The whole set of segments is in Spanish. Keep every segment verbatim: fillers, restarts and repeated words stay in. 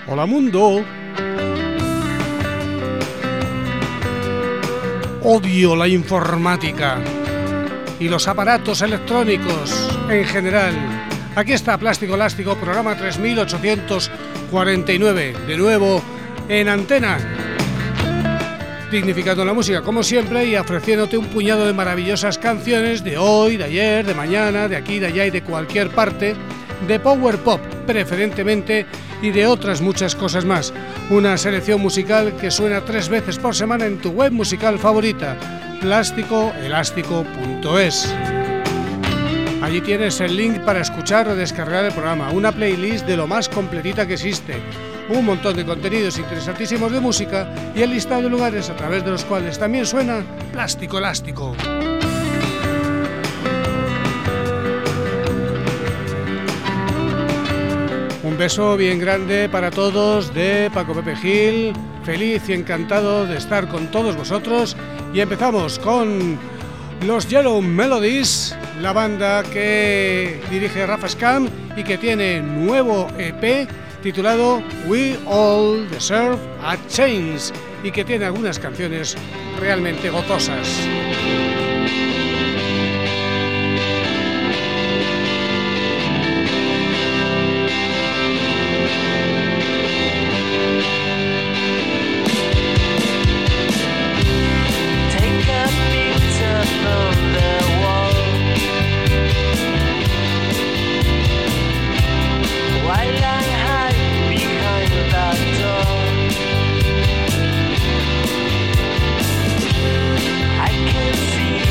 Hola mundo. Odio la informática y los aparatos electrónicos en general. Aquí está Plástico Elástico, programa tres mil ochocientos cuarenta y nueve, de nuevo en antena, dignificando la música como siempre y ofreciéndote un puñado de maravillosas canciones de hoy, de ayer, de mañana, de aquí, de allá y de cualquier parte, de power pop preferentemente y de otras muchas cosas más. Una selección musical que suena tres veces por semana en tu web musical favorita, plástico elástico punto es. Allí tienes el link para escuchar o descargar el programa, una playlist de lo más completita que existe, un montón de contenidos interesantísimos de música y el listado de lugares a través de los cuales también suena Plástico Elástico. Un beso bien grande para todos de Paco Pepe Gil, feliz y encantado de estar con todos vosotros y empezamos con los Yellow Melodies, la banda que dirige Rafa Scam y que tiene nuevo E P titulado We All Deserve a Change y que tiene algunas canciones realmente gozosas. I can see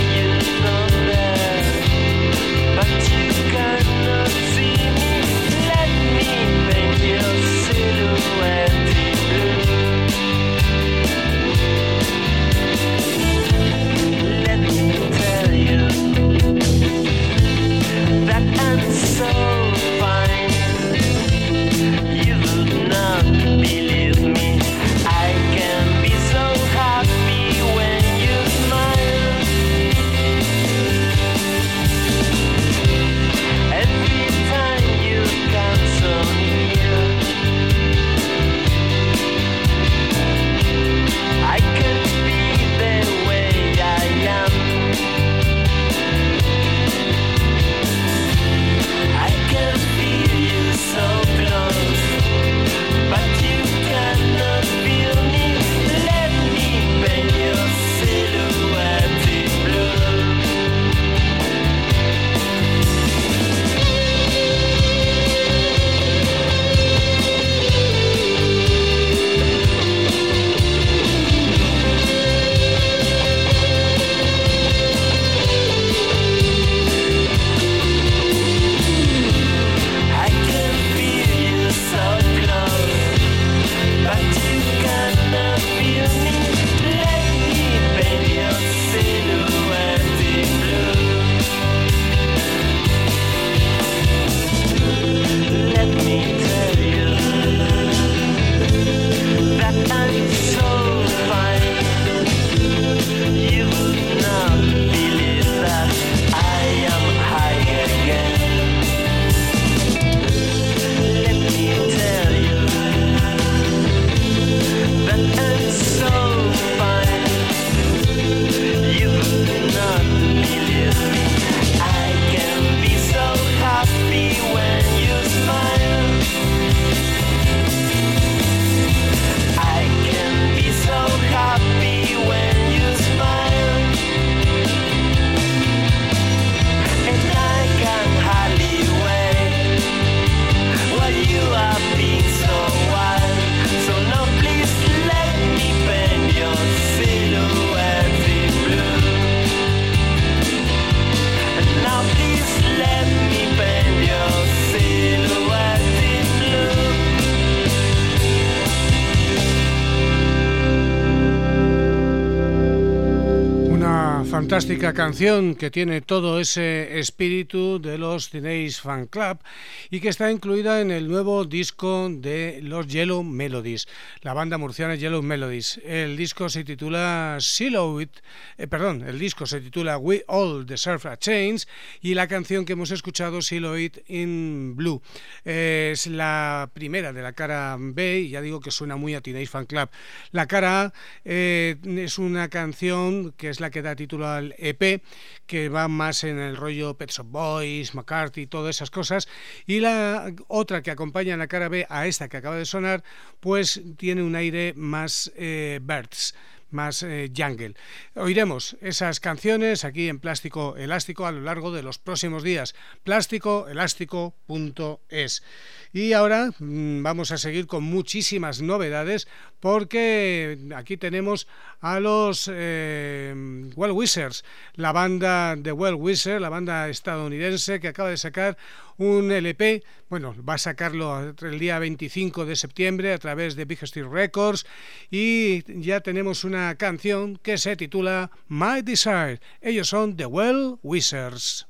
Fantástica canción que tiene todo ese espíritu de los Teenage Fan Club y que está incluida en el nuevo disco de los Yellow Melodies, la banda murciana Yellow Melodies. El disco se titula Silhouette, eh, perdón, el disco se titula We All Deserve a Change y la canción que hemos escuchado, Silhouette in Blue, eh, es la primera de la cara B y ya digo que suena muy a Teenage Fan Club. La cara A eh, es una canción que es la que da título al E P, que va más en el rollo Pet Shop Boys, McCarthy, todas esas cosas, y la otra que acompaña en la cara B a esta que acaba de sonar, pues tiene un aire más eh, Birds, más eh, jungle. Oiremos esas canciones aquí en Plástico Elástico a lo largo de los próximos días. plástico elástico punto es. Y ahora mmm, vamos a seguir con muchísimas novedades, porque aquí tenemos a los eh, Well Wishers, la banda de Well Wishers, la banda estadounidense que acaba de sacar un L P, bueno, va a sacarlo el día veinticinco de septiembre a través de Big Steel Records, y ya tenemos una canción que se titula My Desire. Ellos son The Well Wishers.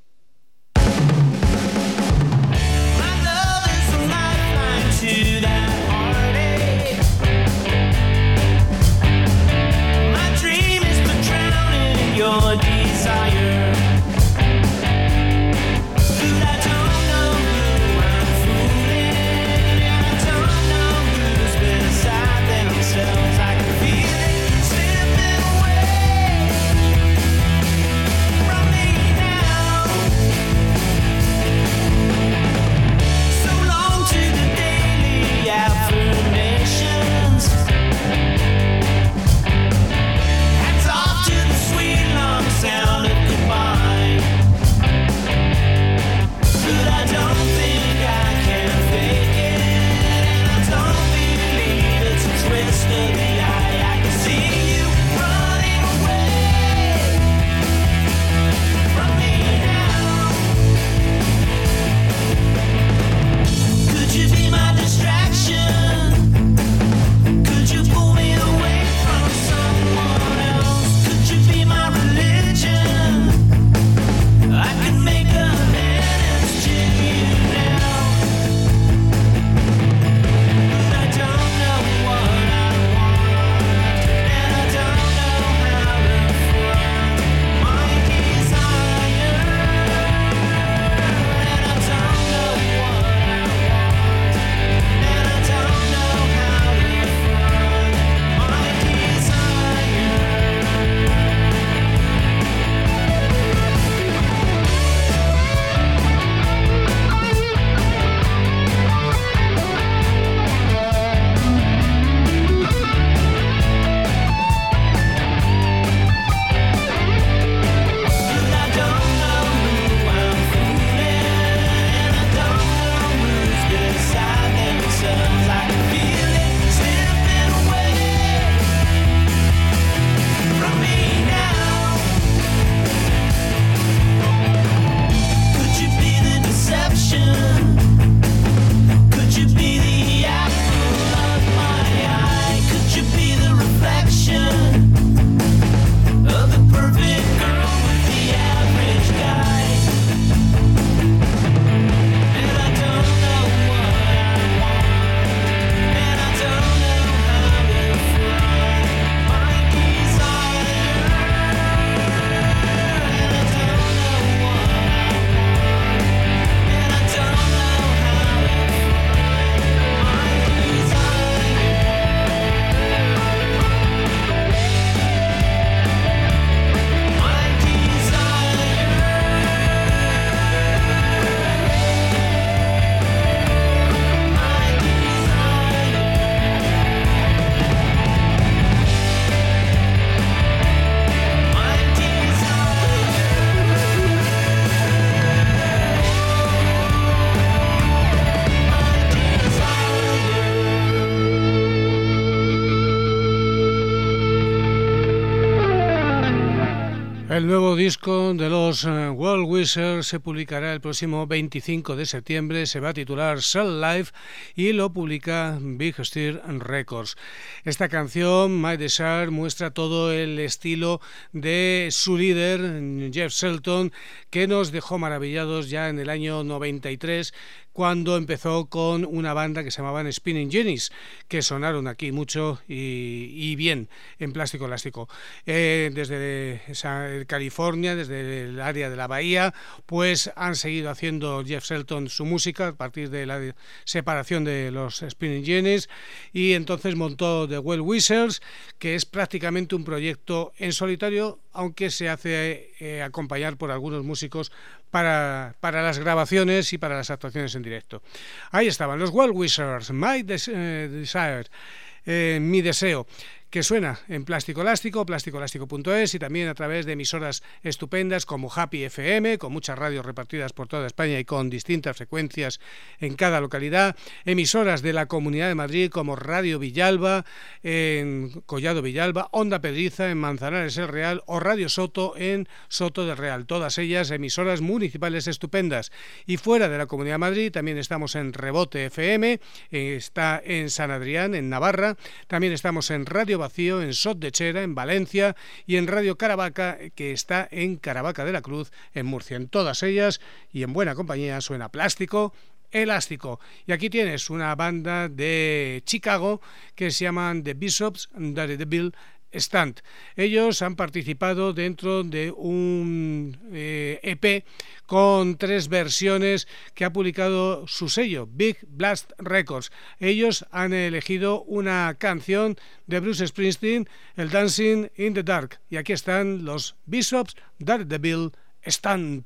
To that heartache, my dream is to drown in your desire. But I don't know who I'm fooling, and I don't know who's beside themselves. I can feel it slipping away from me now. disco de los uh, World Wizards se publicará el próximo veinticinco de septiembre, se va a titular Cell Life y lo publica Big Stir Records. Esta canción, My Desire, muestra todo el estilo de su líder, Jeff Shelton, que nos dejó maravillados ya en el año noventa y tres, cuando empezó con una banda que se llamaban Spinning Jennies, que sonaron aquí mucho y, y bien en Plástico Elástico. Eh, desde esa, California, desde el área de la Bahía, pues han seguido haciendo Jeff Shelton su música a partir de la separación de los Spinning Jennies, y entonces montó The World Wizards, que es prácticamente un proyecto en solitario, aunque se hace eh, acompañar por algunos músicos para, para las grabaciones y para las actuaciones en directo. Ahí estaban los World Wizards, My Des- eh, Desire, eh, Mi Deseo, que suena en Plástico Elástico, plástico elástico punto es, y también a través de emisoras estupendas como Happy F M, con muchas radios repartidas por toda España y con distintas frecuencias en cada localidad, emisoras de la Comunidad de Madrid como Radio Villalba, en Collado Villalba, Onda Pedriza en Manzanares el Real o Radio Soto en Soto del Real, todas ellas emisoras municipales estupendas. Y fuera de la Comunidad de Madrid también estamos en Rebote F M, está en San Adrián, en Navarra, también estamos en Radio Vacío, en Sot de Chera, en Valencia, y en Radio Caravaca, que está en Caravaca de la Cruz, en Murcia. En todas ellas, y en buena compañía, suena Plástico Elástico. Y aquí tienes una banda de Chicago que se llaman The Bishops That the Bill Stand. Ellos han participado dentro de un eh, E P con tres versiones que ha publicado su sello, Big Blast Records. Ellos han elegido una canción de Bruce Springsteen, el Dancing in the Dark, y aquí están los Bishops That the Bill Stand.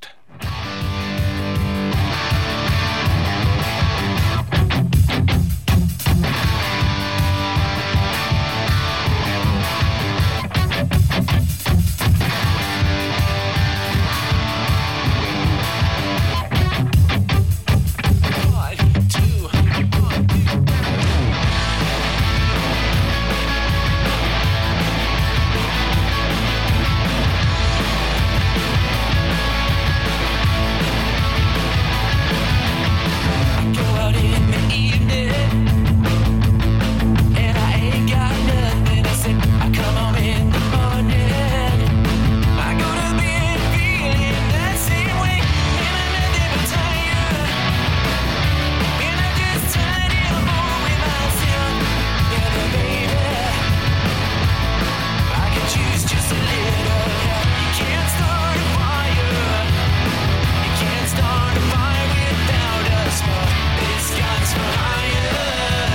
This guy's fire.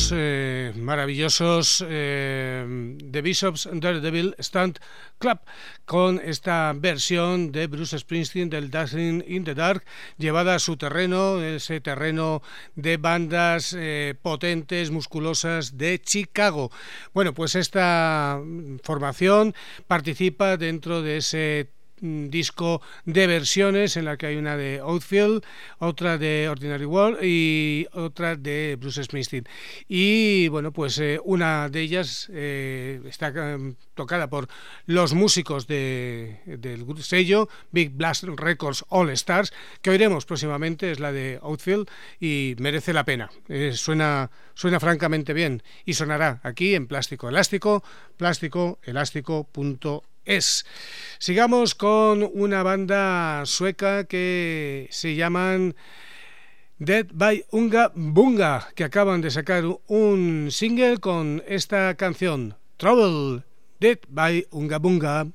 los eh, maravillosos eh, The Bishop's Daredevil Stunt Club con esta versión de Bruce Springsteen del Dancing in the Dark, llevada a su terreno, ese terreno de bandas eh, potentes, musculosas de Chicago. Bueno, pues esta formación participa dentro de ese disco de versiones en la que hay una de Outfield, otra de Ordinary World y otra de Bruce Springsteen. Y bueno, pues eh, una de ellas eh, está eh, tocada por los músicos de, del sello Big Blast Records All Stars, que oiremos próximamente, es la de Outfield y merece la pena. Eh, suena, suena francamente bien y sonará aquí en Plástico Elástico, plástico elástico punto es. Sigamos con una banda sueca que se llaman Dead by Unga Bunga, que acaban de sacar un single con esta canción, Trouble, Dead by Unga Bunga.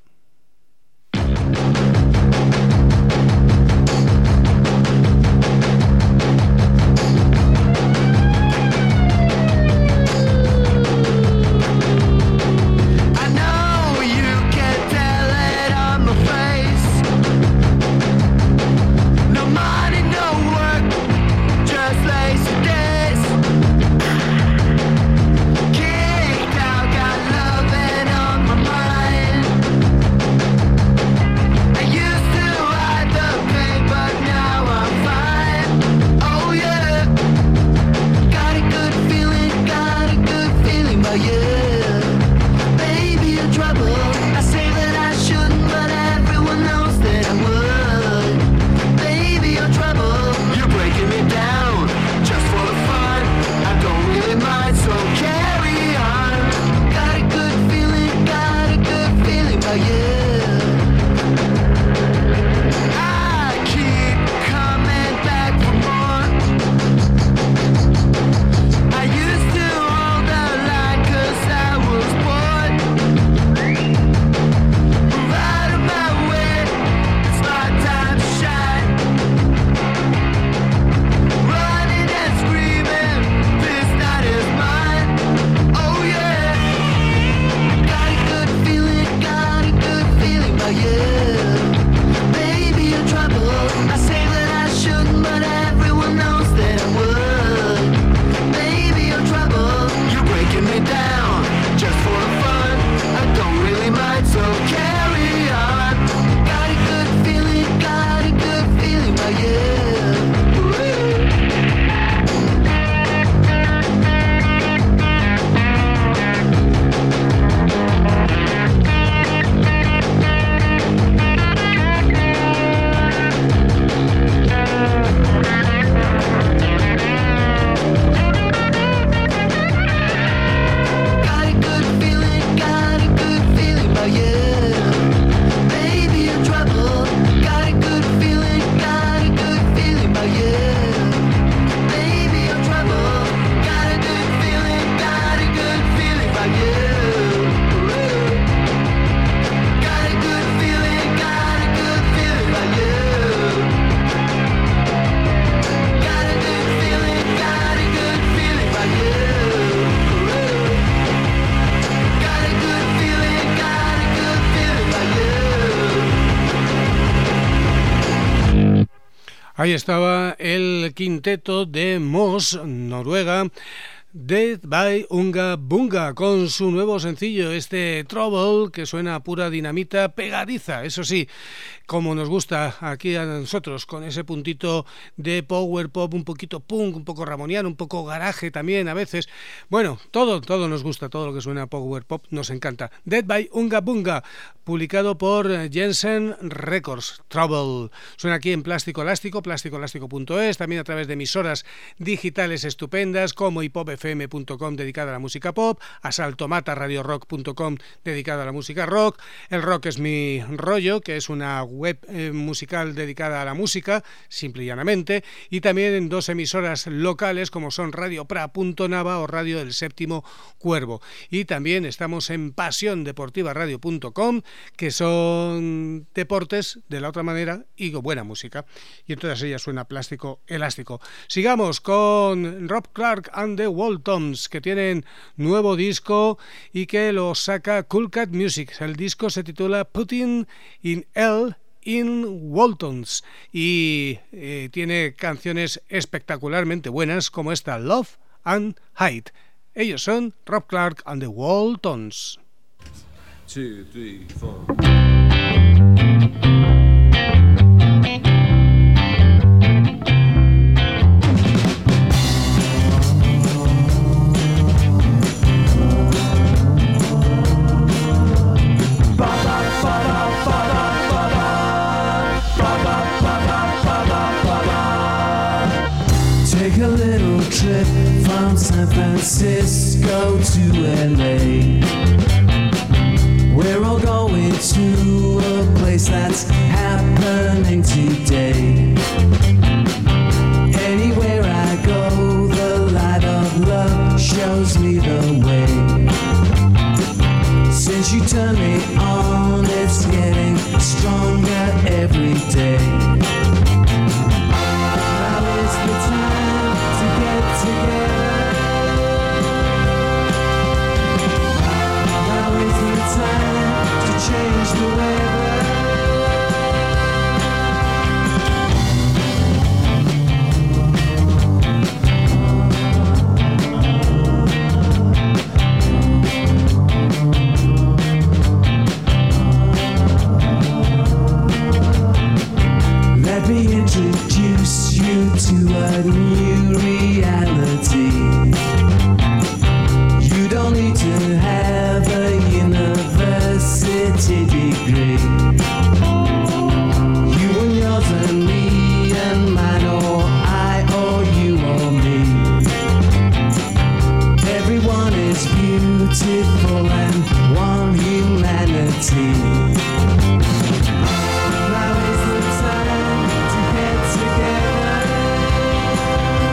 Ahí estaba el quinteto de Moss, Noruega, Dead by Unga Bunga, con su nuevo sencillo, este Trouble, que suena a pura dinamita pegadiza, eso sí, como nos gusta aquí a nosotros, con ese puntito de power pop, un poquito punk, un poco ramoniano, un poco garaje también a veces. Bueno, todo, todo nos gusta, todo lo que suena a power pop nos encanta. Dead by Unga Bunga, publicado por Jensen Records, Trouble. Suena aquí en Plástico Elástico, plástico elástico punto es, también a través de emisoras digitales estupendas como hipop f m punto com, dedicada a la música pop, asaltomata radio rock punto com, dedicada a la música rock. El rock es mi rollo, que es una web eh, musical dedicada a la música, simple y llanamente, y también en dos emisoras locales como son Radio Pra punto Nava o Radio del Séptimo Cuervo. Y también estamos en pasión deportiva radio punto com, que son deportes de la otra manera y buena música. Y en todas ellas suena Plástico Elástico. Sigamos con Rob Clark and the Wall Waltons, que tienen nuevo disco y que lo saca Cool Cat Music. El disco se titula Putting in L in Waltons y eh, tiene canciones espectacularmente buenas como esta Love and Hate. Ellos son Rob Clark and the Waltons. Two, three, four. Take a little trip from San Francisco to L A. We're all going to a place that's happening today. Anywhere I go, the light of love shows me the way. Since you turned me on, it's getting stronger every day. Now is the time to get together. Now is the time to change the weather. Let me introduce you to a new reality. You don't need to have a university degree. You and yours and me and mine, or I or you or me. Everyone is beautiful and one humanity. Now is the time to get together.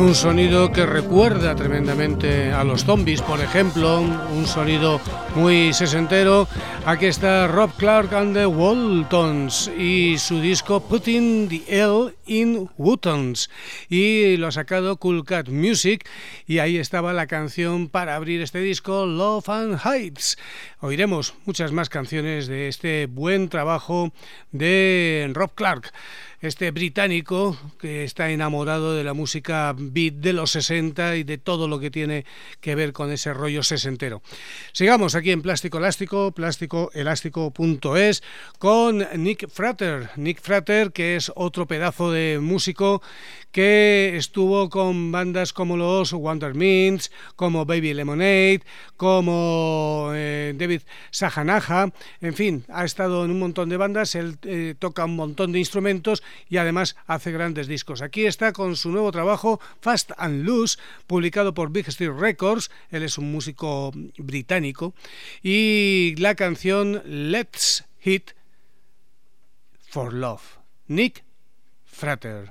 un sonido que recuerda tremendamente a los Zombies, por ejemplo, un sonido muy sesentero. Aquí está Rob Clark and the Waltons y su disco Putting the L in Wootons, y lo ha sacado Cool Cat Music, y ahí estaba la canción para abrir este disco, Love and Heights. Oiremos muchas más canciones de este buen trabajo de Rob Clark, este británico que está enamorado de la música beat de los sesenta y de todo lo que tiene que ver con ese rollo sesentero. Sigamos aquí en Plástico Elástico, plástico elástico punto es, con Nick Frater. Nick Frater, que es otro pedazo de músico que estuvo con bandas como los Wonder Mints, como Baby Lemonade, como eh, David Sajanaja, en fin, ha estado en un montón de bandas. Él eh, toca un montón de instrumentos y además hace grandes discos. Aquí está con su nuevo trabajo Fast and Loose, publicado por Big Steel Records. Él es un músico británico, y la canción Let's Hit for Love. Nick Frater.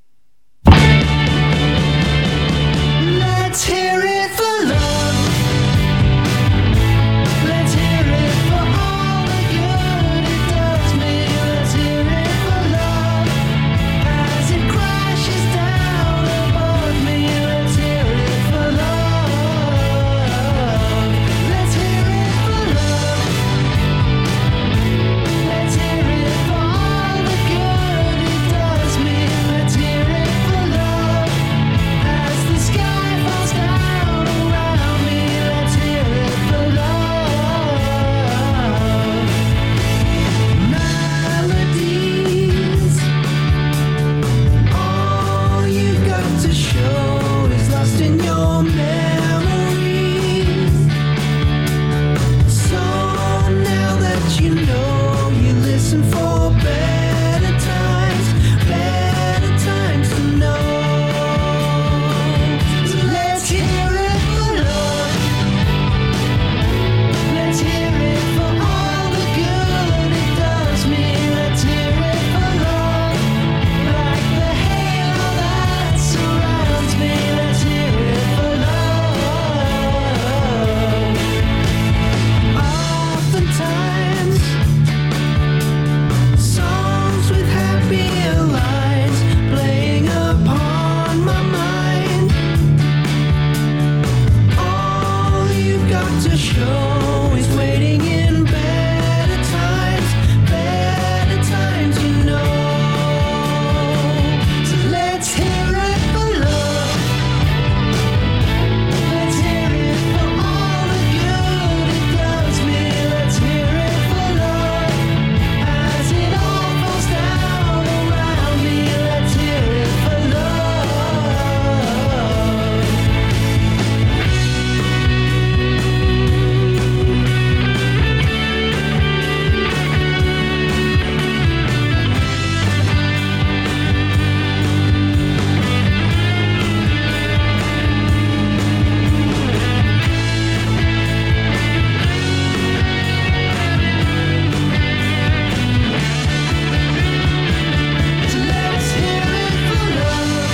Let's hear it for love. Let's hear it for all the good it does me. Let's hear it for love as it crashes down above me. Let's hear it for love. Let's hear it for love. Let's hear it for all the good it does me. Let's hear it for love as the sky falls down around me. Let's hear it for love. Melodies, all you've got to show is lost in your memories. So now that you know, you listen for better times, better times to know. So let's hear it for love. Let's hear it for all the good it does me. Let's hear it for love, like the halo that surrounds me. Let's hear it for love. Oftentimes, songs with happier lines playing upon my mind. All you've got to show is waiting in better times, better times, you know. So let's hear it for love. Let's hear it for all the good it does me. Let's hear it for love as it all falls down around me. Let's hear it for love. So let's hear it for love.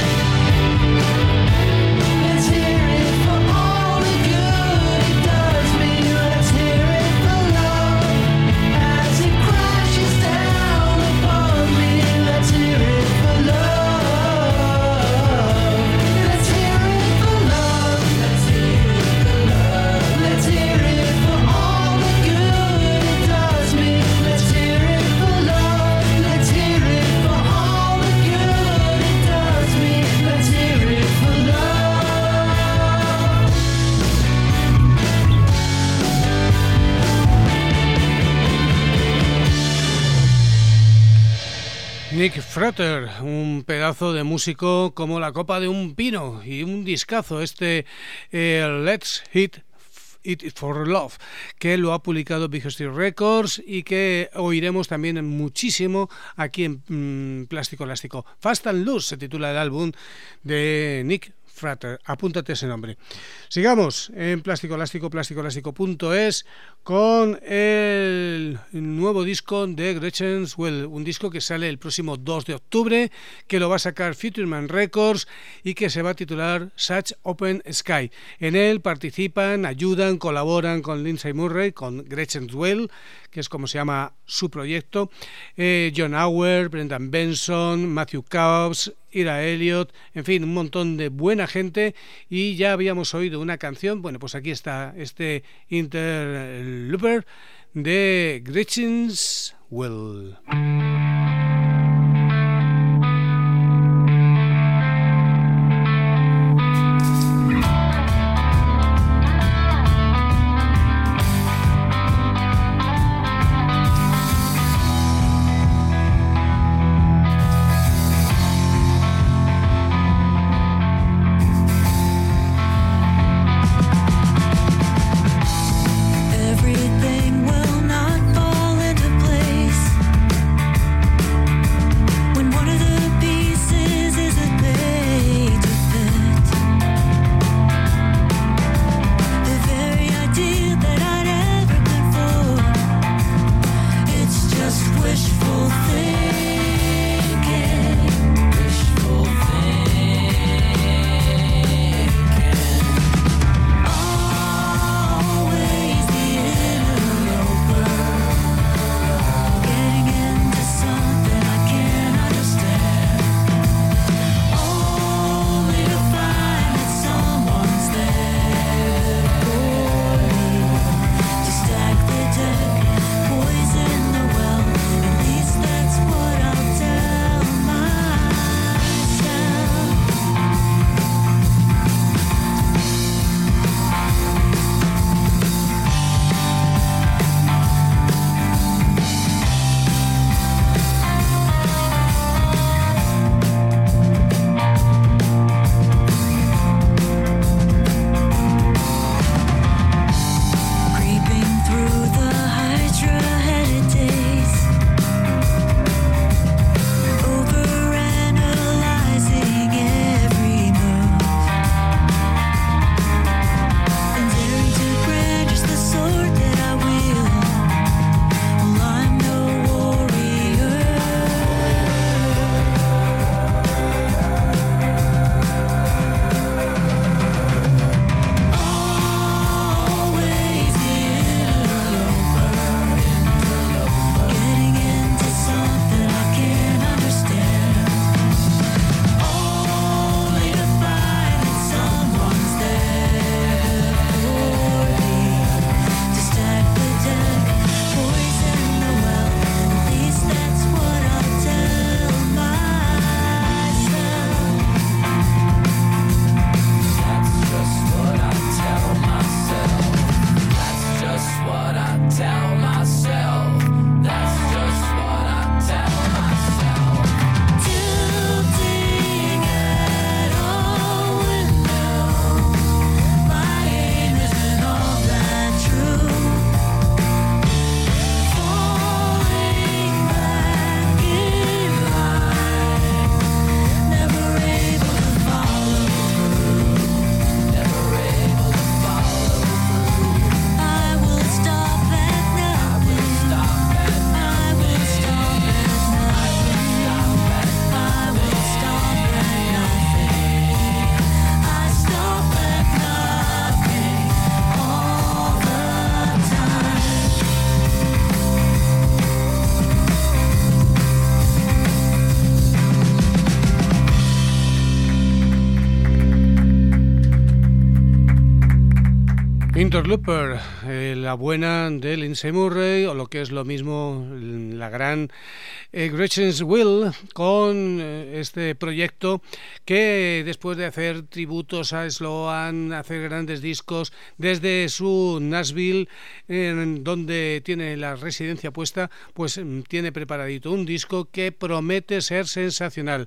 Let's hear it for all the good it does me. Let's hear it for love as it crashes down upon me. Let's hear it for love. Let's hear it for love. Let's hear it for love. Let's hear it for all the good it does me. Let's hear it for love. Let's hear it for all the good it does me. Let's hear it for love. Nick Frater, un pedazo de músico como la copa de un pino, y un discazo este eh, Let's Hit It for Love, que lo ha publicado Big Steel Records y que oiremos también muchísimo aquí en mmm, Plástico Elástico. Fast and Loose se titula el álbum de Nick Frater. Apúntate ese nombre. Sigamos en Plástico Elástico, plástico elástico punto es, con el nuevo disco de Gretchen's Well, un disco que sale el próximo dos de octubre, que lo va a sacar Futureman Records y que se va a titular Such Open Sky. En él participan, ayudan, colaboran con Lindsay Murray, con Gretchen's Well, que es como se llama su proyecto, eh, John Auer, Brendan Benson, Matthew Cobbs, Ira Elliott, en fin, un montón de buena gente, y ya habíamos oído una canción. Bueno, pues aquí está este Interloper de Gretchen's Well. Everything will not fall into place. Interloper, eh, la buena de Lindsay Murray, o lo que es lo mismo, la gran eh, Gretchen's Will, con eh, este proyecto que después de hacer tributos a Sloan, hacer grandes discos desde su Nashville, en donde tiene la residencia puesta, pues tiene preparadito un disco que promete ser sensacional.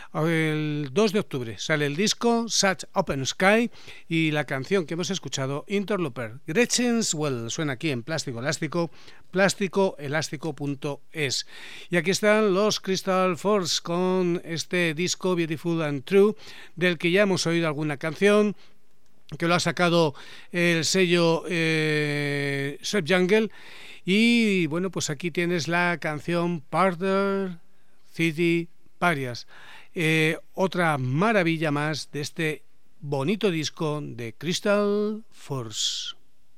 El dos de octubre sale el disco Such Open Sky y la canción que hemos escuchado, Interloper. Developer. Gretchen's Well suena aquí en Plástico Elástico, plástico elástico punto es. Y aquí están los Crystal Force con este disco Beautiful and True, del que ya hemos oído alguna canción, que lo ha sacado el sello eh, Sub Jungle. Y bueno, pues aquí tienes la canción Partner City Parias, eh, otra maravilla más de este bonito disco de Crystal Force.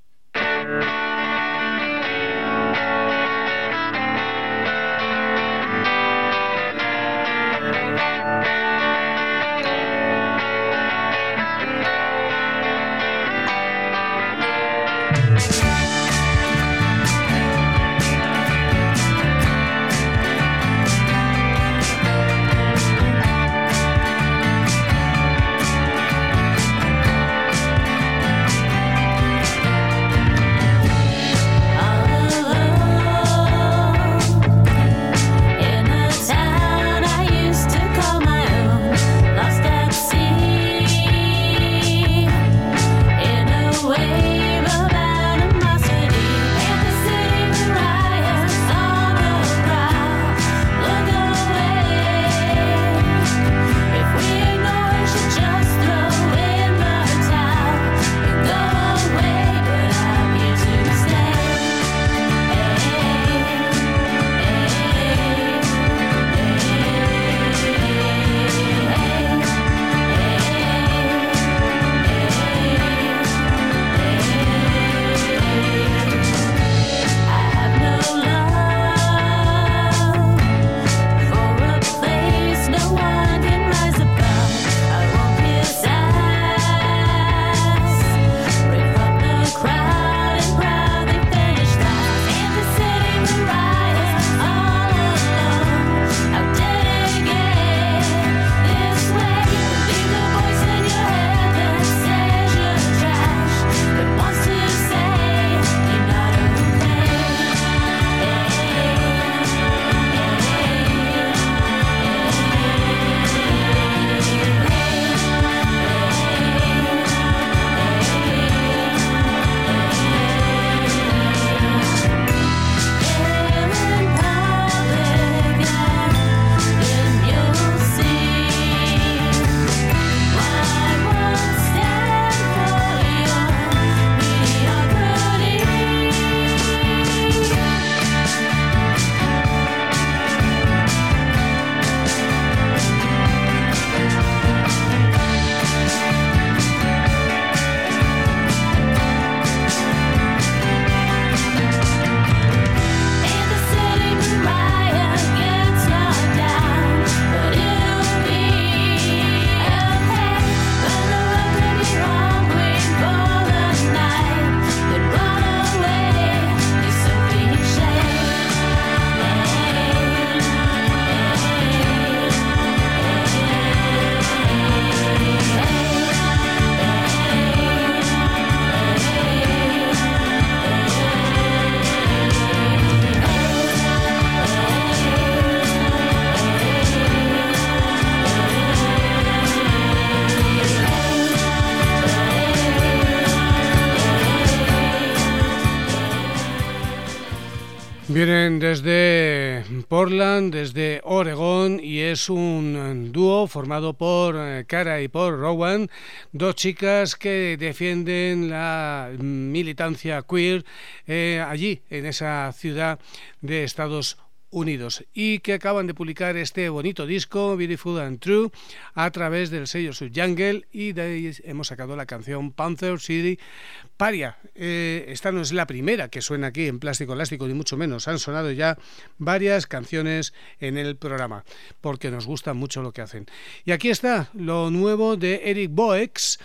Vienen desde Portland, desde Oregón, y es un dúo formado por Cara y por Rowan, dos chicas que defienden la militancia queer eh, allí, en esa ciudad de Estados Unidos, y que acaban de publicar este bonito disco Beautiful and True a través del sello Sub Jungle, y de ahí hemos sacado la canción Panther City Paria. Eh, esta no es la primera que suena aquí en Plástico Elástico, ni mucho menos. Han sonado ya varias canciones en el programa porque nos gusta mucho lo que hacen. Y aquí está lo nuevo de Eric Boex,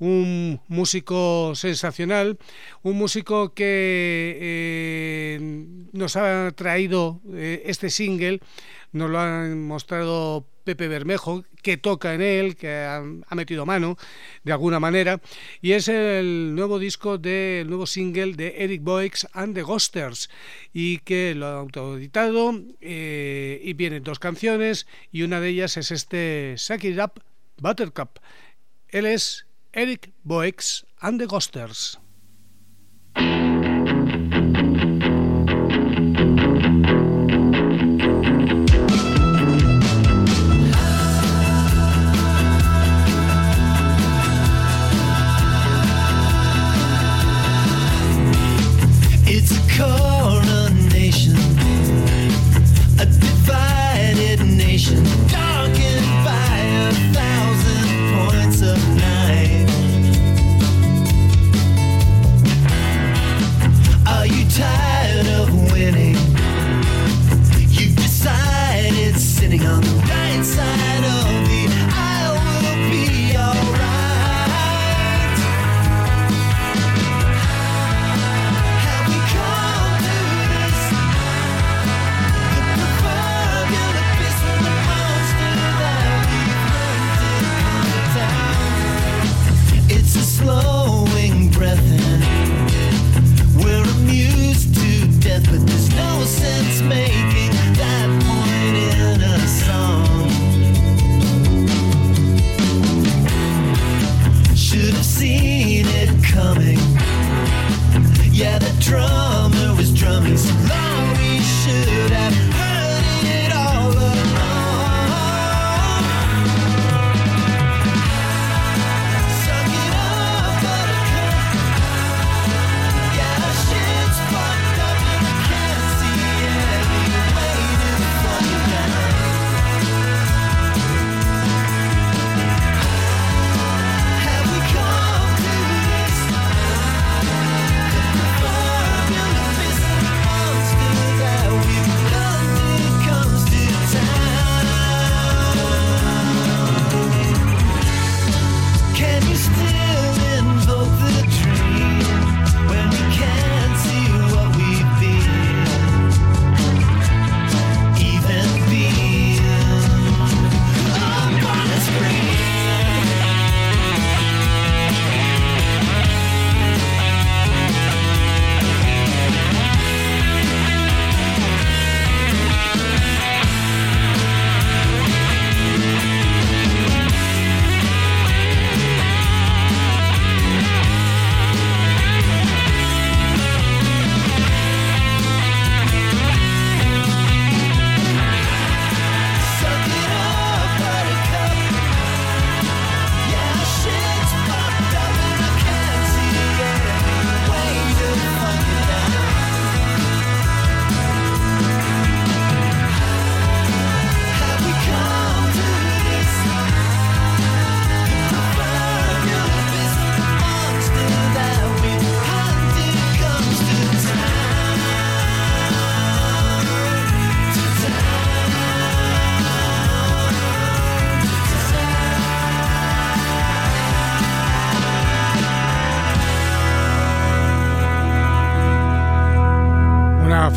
un músico sensacional, un músico que eh, nos ha traído eh, este single. Nos lo han mostrado Pepe Bermejo, que toca en él, que ha, ha metido mano de alguna manera, y es el nuevo disco del nuevo single de Eric Boex and the Ghosters, y que lo ha autoeditado, eh, y vienen dos canciones, y una de ellas es este Suck It Up Buttercup. Él es Eric Boex and the Ghosters.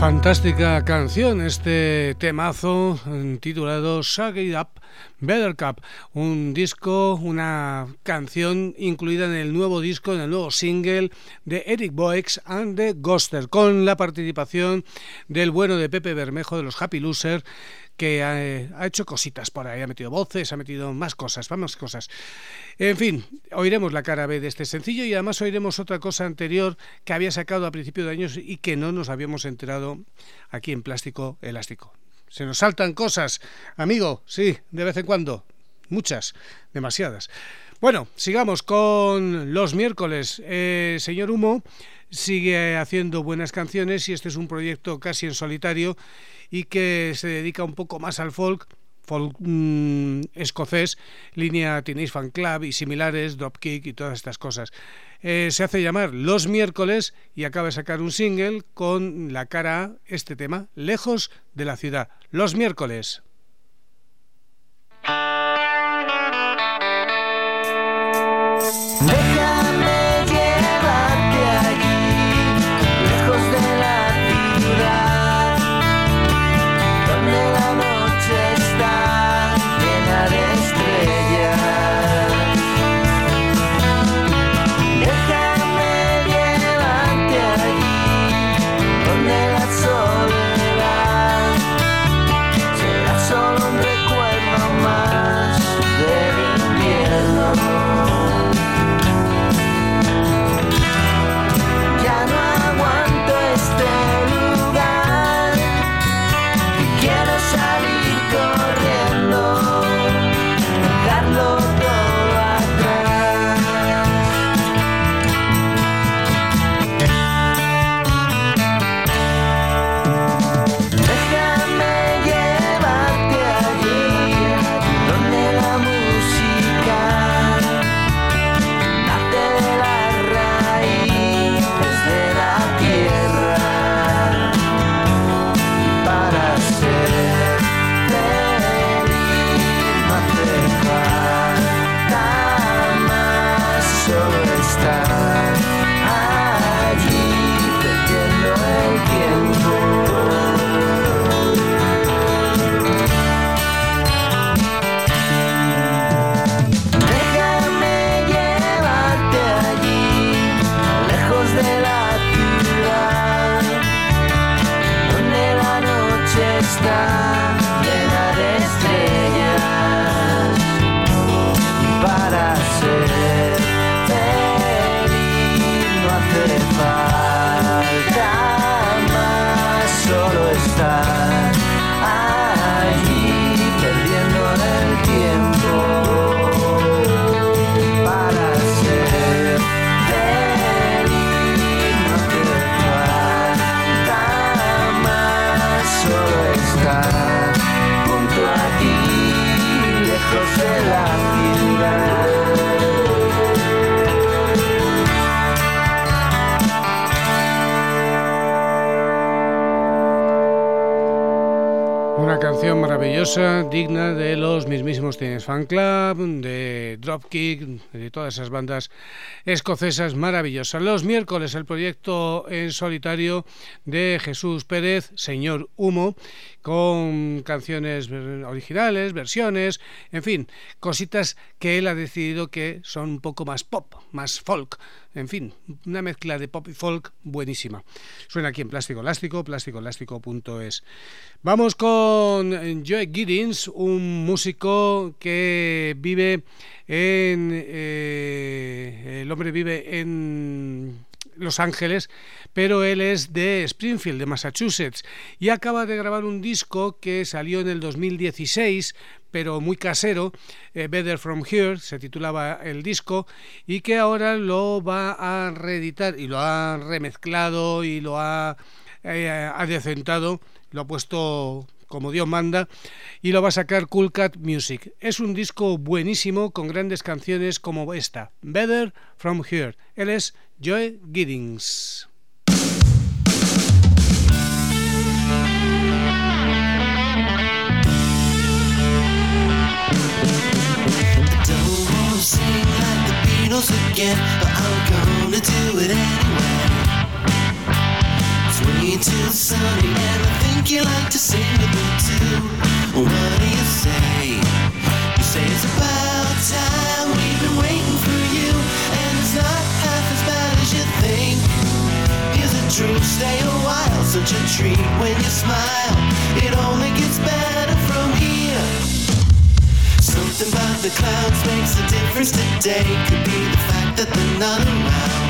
Fantástica canción, este temazo titulado Shake It Up, Buttercup, un disco, una canción incluida en el nuevo disco, en el nuevo single de Eric Boex and the Ghoster, con la participación del bueno de Pepe Bermejo de los Happy Loser, que ha, ha hecho cositas por ahí, ha metido voces, ha metido más cosas, más cosas. En fin, oiremos la cara B de este sencillo y además oiremos otra cosa anterior que había sacado a principio de años y que no nos habíamos enterado aquí en Plástico Elástico. Se nos saltan cosas, amigo, sí, de vez en cuando, muchas, demasiadas. Bueno, sigamos con los miércoles. Eh, señor Humo sigue haciendo buenas canciones y este es un proyecto casi en solitario y que se dedica un poco más al folk, folk mmm, escocés, línea Teenage Fan Club y similares, Dropkick y todas estas cosas. Eh, se hace llamar Los Miércoles y acaba de sacar un single con la cara A, este tema, Lejos de la Ciudad. Los Miércoles. Déjame llevarte allí, lejos de la ciudad, donde la noche está llena de estrellas. Déjame llevarte allí, donde la soledad será solo un recuerdo más del invierno. Maravillosa, digna de los mismísimos Teenage Fan Club, de Dropkick, de todas esas bandas escocesas maravillosas. Los miércoles el proyecto en solitario de Jesús Pérez, Señor Humo, con canciones originales, versiones, en fin, cositas que él ha decidido que son un poco más pop, más folk, en fin, una mezcla de pop y folk buenísima. Suena aquí en Plástico Elástico, plástico elástico punto es. Vamos con Joe Giddings, un músico que vive en... Eh, el hombre vive en Los Ángeles, pero él es de Springfield, de Massachusetts, y acaba de grabar un disco que salió en el dos mil dieciséis, pero muy casero, eh, Better From Here, se titulaba el disco, y que ahora lo va a reeditar, y lo ha remezclado, y lo ha eh, adecentado, lo ha puesto como Dios manda, y lo va a sacar Cool Cat Music. Es un disco buenísimo, con grandes canciones como esta, Better From Here. Él es Joe Giddings. Again, but I'm gonna do it anyway. It's way too sunny think you like to sing with me too. What do you say? You say it's about time, we've been waiting for you, and it's not half as bad as you think. Here's a truth, stay a while, such a treat when you smile. It only gets better from here. Something about the clouds makes a difference today. Could be the fact that they're not around.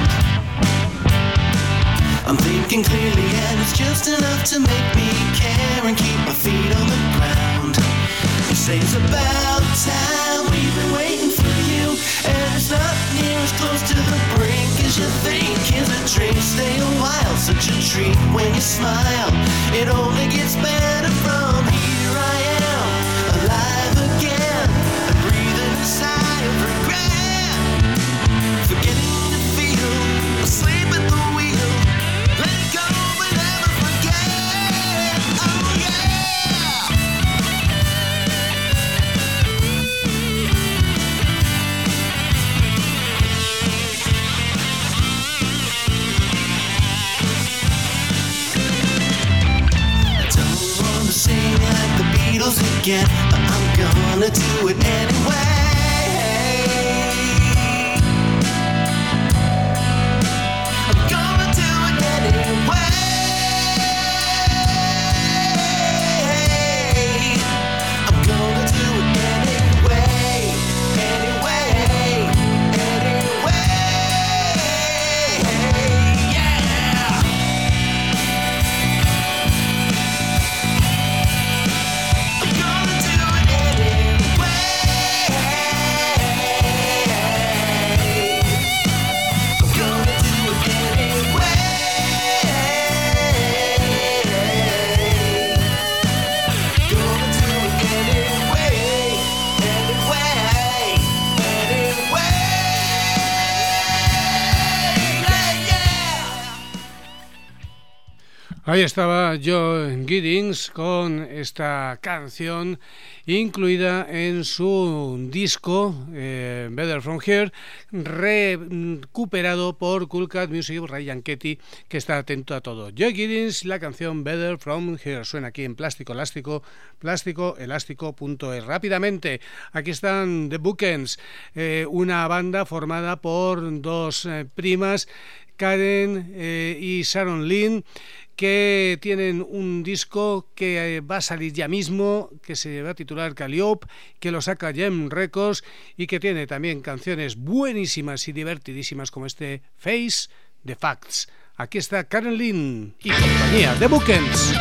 I'm thinking clearly and it's just enough to make me care and keep my feet on the ground. You say it's about time, we've been waiting for you, and it's not near as close to the brink as you think. Here's a drink, stay a while, such a treat when you smile. It only gets better from here. I am alive again, and breathing a sigh of regret, forgetting to feel asleep at the wheel. Let go but never forget. Oh yeah. I don't wanna sing like the Beatles again, but I'm gonna do it anyway. I'm gonna do it anyway. I'm gonna do it anyway. Anyway. Anyway. Yeah. I'm gonna do it anyway. I'm gonna do it anyway. Gonna do it anyway. Anyway. Anyway. Yeah, yeah. Ahí estaba Joe Giddings con esta canción incluida en su disco eh, Better From Here, recuperado por Cool Cat Music, Ryan Ketty, que está atento a todo. Joe Giddings, la canción Better From Here, suena aquí en Plástico Elástico, plástico elástico punto es. Rápidamente, aquí están The Bookends, eh, una banda formada por dos eh, primas, Karen eh, y Sharon Lynn, que tienen un disco que va a salir ya mismo, que se va a titular Calliope, que lo saca Gem Records y que tiene también canciones buenísimas y divertidísimas como este Face the Facts. Aquí está Karen Lynn y compañía, The Bookends.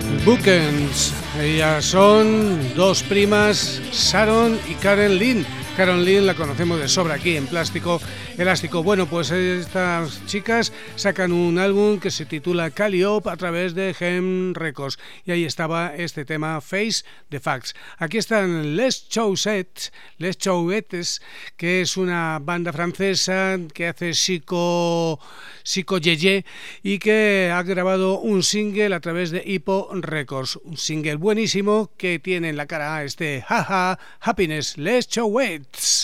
Bookends. Ellas son dos primas, Sharon y Karen Lynn. Sharon Lynn la conocemos de sobra aquí en Plástico Elástico. Bueno, pues estas chicas sacan un álbum que se titula Calliope a través de Gem Records y ahí estaba este tema Face the Facts. Aquí están Les Chousettes, Les Chouettes, que es una banda francesa que hace psico psico yeye y que ha grabado un single a través de Hippo Records, un single buenísimo que tiene en la cara A este Haha Happiness, Les Chouettes.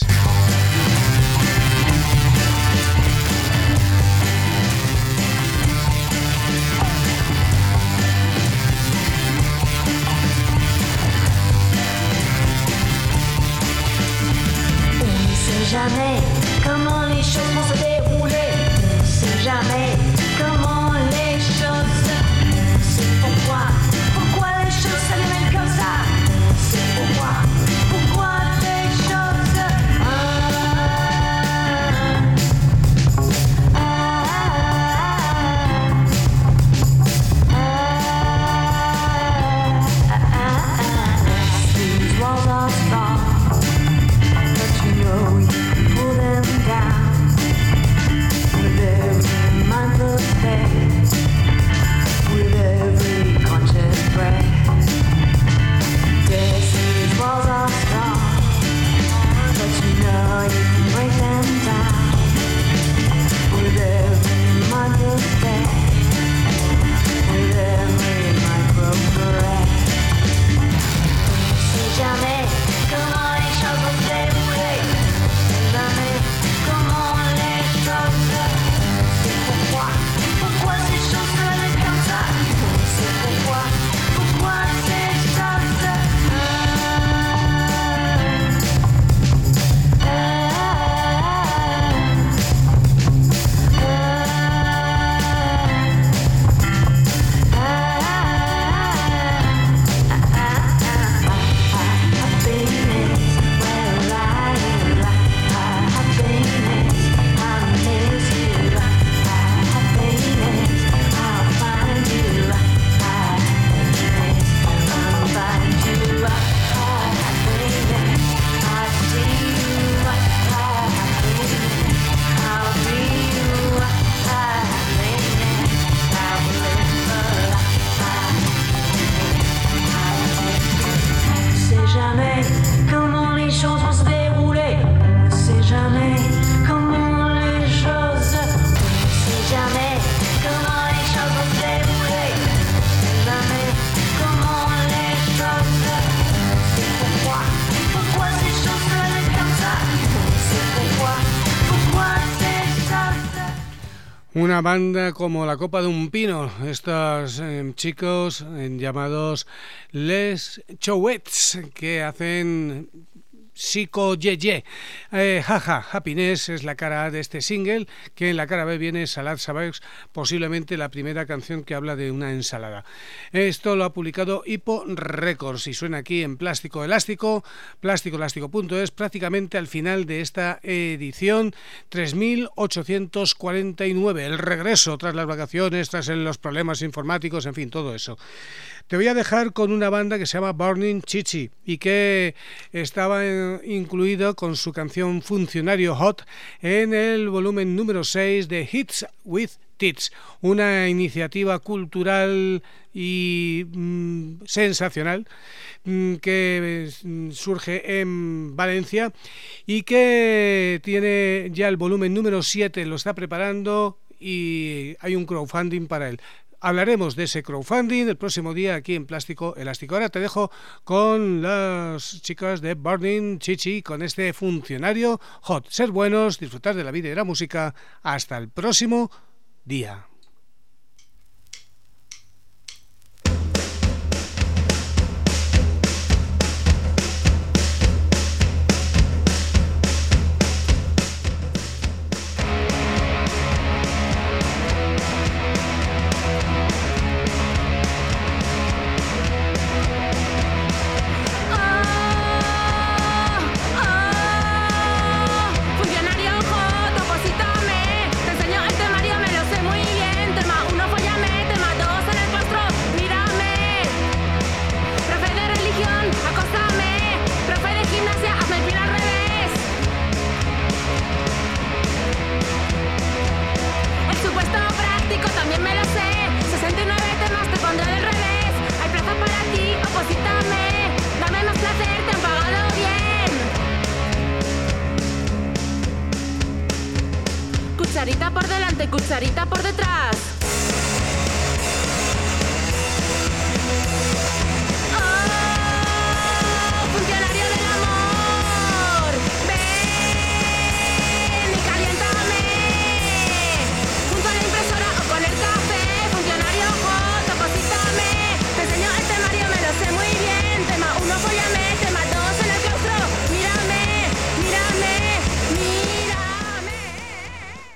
Jamais comment les choses vont se dérouler. On ne sait jamais comment les choses. On sait pourquoi, pourquoi les choses s'alimentent comme ça. On sait pourquoi, pourquoi les choses. Ah, ah, ah, ah, ah. These walls are strong, but you know you pull them down with every mindful stay, with every conscious breath. Yes, these walls are strong, but you know you can break them down with every mindful stay, with every micro breath. Si jamais comment les choses vont se dérouler. Jamais comment les choses. C'est pourquoi, pourquoi ces choses se mettent comme ça. C'est pourquoi, pourquoi ces choses. Ah, jamais comment les choses vont se dérouler. On ne sait jamais comment les choses. On ne sait jamais comment les choses vont se dérouler. On ne sait jamais comment les choses. C'est pourquoi, pourquoi ces choses se mettent comme ça. On ne sait pourquoi, pourquoi ces choses. Una banda como la copa de un pino, estos eh, chicos eh, llamados Les Chouettes, que hacen psico yeye. Eh, jaja, Happiness es la cara A de este single, que en la cara B viene Salad Savage, posiblemente la primera canción que habla de una ensalada. Esto lo ha publicado Hippo Records y suena aquí en Plástico Elástico, plástico elástico punto es, prácticamente al final de esta edición tres mil ochocientos cuarenta y nueve, el regreso tras las vacaciones, tras los problemas informáticos, en fin, todo eso. Te voy a dejar con una banda que se llama Burning Chichi y que estaba eh, incluido con su canción Funcionario Hot en el volumen número seis de Hits with Tits, una iniciativa cultural y mmm, sensacional mmm, que mmm, surge en Valencia y que tiene ya el volumen número siete, lo está preparando y hay un crowdfunding para él. Hablaremos de ese crowdfunding el próximo día aquí en Plástico Elástico. Ahora te dejo con las chicas de Burning Chichi, con este Funcionario Hot. Ser buenos, disfrutar de la vida y de la música. Hasta el próximo día. Funcionario J, oposítame. Te enseño el temario, me lo sé muy bien. Cucharita por delante, cucharita por detrás.